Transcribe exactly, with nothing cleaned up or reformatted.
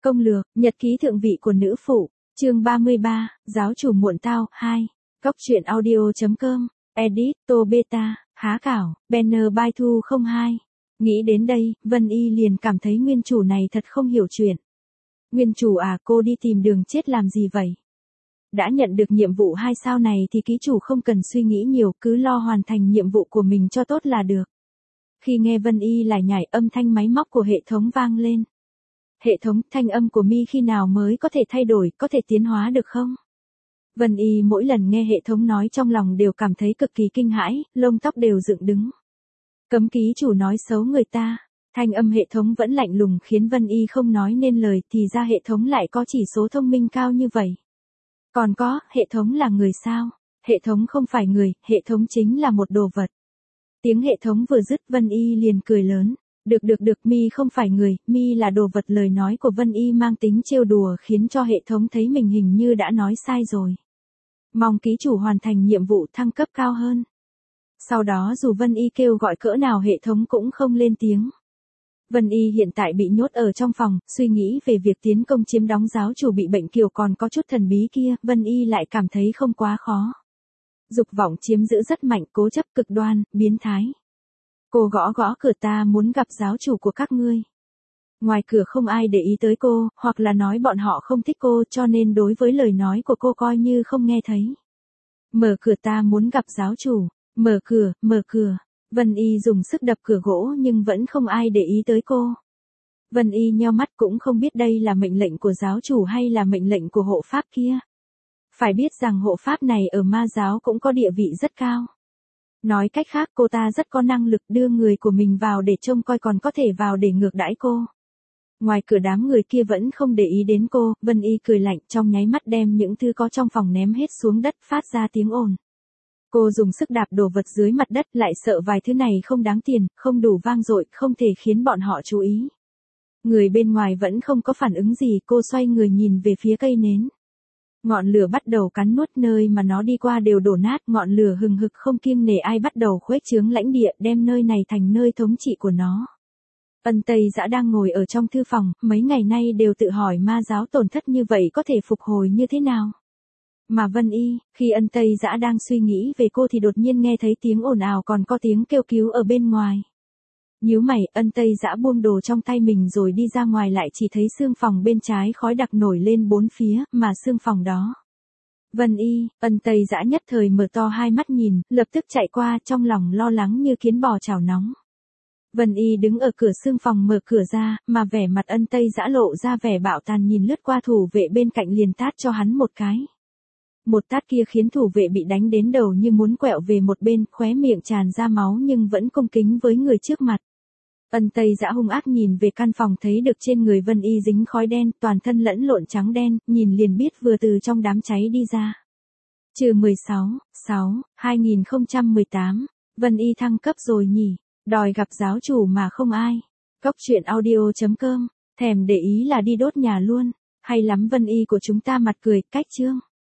Công lược, nhật ký thượng vị của nữ phụ, chương ba mươi ba, giáo chủ muộn tao, hai. Góc truyện audio.com, edit, tô beta, há cảo, banner by thu không hai. Nghĩ đến đây, Vân Y liền cảm thấy nguyên chủ này thật không hiểu chuyện. Nguyên chủ à, cô đi tìm đường chết làm gì vậy? Đã nhận được nhiệm vụ hai sao này thì ký chủ không cần suy nghĩ nhiều, cứ lo hoàn thành nhiệm vụ của mình cho tốt là được. Khi nghe Vân Y lải nhải, âm thanh máy móc của hệ thống vang lên. Hệ thống, thanh âm của mi khi nào mới có thể thay đổi, có thể tiến hóa được không? Vân Y mỗi lần nghe hệ thống nói trong lòng đều cảm thấy cực kỳ kinh hãi, lông tóc đều dựng đứng. Cấm ký chủ nói xấu người ta. Thanh âm hệ thống vẫn lạnh lùng khiến Vân Y không nói nên lời, thì ra hệ thống lại có chỉ số thông minh cao như vậy. Còn có, hệ thống là người sao? Hệ thống không phải người, hệ thống chính là một đồ vật. Tiếng hệ thống vừa dứt, Vân Y liền cười lớn. Được được được, mi không phải người, mi là đồ vật. Lời nói của Vân Y mang tính trêu đùa khiến cho hệ thống thấy mình hình như đã nói sai rồi. Mong ký chủ hoàn thành nhiệm vụ thăng cấp cao hơn. Sau đó dù Vân Y kêu gọi cỡ nào hệ thống cũng không lên tiếng. Vân Y hiện tại bị nhốt ở trong phòng, suy nghĩ về việc tiến công chiếm đóng giáo chủ bị bệnh kiều còn có chút thần bí kia, Vân Y lại cảm thấy không quá khó. Dục vọng chiếm giữ rất mạnh, cố chấp, cực đoan, biến thái. Cô gõ gõ cửa, ta muốn gặp giáo chủ của các ngươi. Ngoài cửa không ai để ý tới cô, hoặc là nói bọn họ không thích cô cho nên đối với lời nói của cô coi như không nghe thấy. Mở cửa, ta muốn gặp giáo chủ. Mở cửa, mở cửa. Vân Y dùng sức đập cửa gỗ nhưng vẫn không ai để ý tới cô. Vân Y nheo mắt, cũng không biết đây là mệnh lệnh của giáo chủ hay là mệnh lệnh của hộ pháp kia. Phải biết rằng hộ pháp này ở ma giáo cũng có địa vị rất cao. Nói cách khác, cô ta rất có năng lực đưa người của mình vào để trông coi, còn có thể vào để ngược đãi cô. Ngoài cửa đám người kia vẫn không để ý đến cô, Vân Y cười lạnh, trong nháy mắt đem những thứ có trong phòng ném hết xuống đất, phát ra tiếng ồn. Cô dùng sức đạp đồ vật dưới mặt đất, lại sợ vài thứ này không đáng tiền, không đủ vang dội, không thể khiến bọn họ chú ý. Người bên ngoài vẫn không có phản ứng gì, cô xoay người nhìn về phía cây nến. Ngọn lửa bắt đầu cắn nuốt, nơi mà nó đi qua đều đổ nát, ngọn lửa hừng hực không kiêng nể ai bắt đầu khuếch trướng lãnh địa, đem nơi này thành nơi thống trị của nó. Ân Tây Dã đang ngồi ở trong thư phòng, mấy ngày nay đều tự hỏi ma giáo tổn thất như vậy có thể phục hồi như thế nào. Mà Vân Y, khi Ân Tây Dã đang suy nghĩ về cô thì đột nhiên nghe thấy tiếng ồn ào, còn có tiếng kêu cứu ở bên ngoài. Nhíu mày, Ân Tây Dã buông đồ trong tay mình rồi đi ra ngoài, lại chỉ thấy xương phòng bên trái khói đặc nổi lên bốn phía, mà xương phòng đó. Vân Y, Ân Tây Dã nhất thời mở to hai mắt nhìn, lập tức chạy qua, trong lòng lo lắng như kiến bò chảo nóng. Vân Y đứng ở cửa xương phòng mở cửa ra, mà vẻ mặt Ân Tây Dã lộ ra vẻ bạo tàn, nhìn lướt qua thủ vệ bên cạnh liền tát cho hắn một cái. Một tát kia khiến thủ vệ bị đánh đến đầu như muốn quẹo về một bên, khóe miệng tràn ra máu nhưng vẫn cung kính với người trước mặt. Ân Tây Dã hung ác nhìn về căn phòng, thấy được trên người Vân Y dính khói đen, toàn thân lẫn lộn trắng đen, nhìn liền biết vừa từ trong đám cháy đi ra. Trừ mười sáu, sáu, hai nghìn không trăm mười tám, Vân Y thăng cấp rồi nhỉ, đòi gặp giáo chủ mà không ai. Góc truyện audio.com, thèm để ý là đi đốt nhà luôn, hay lắm Vân Y của chúng ta mặt cười, cách chương.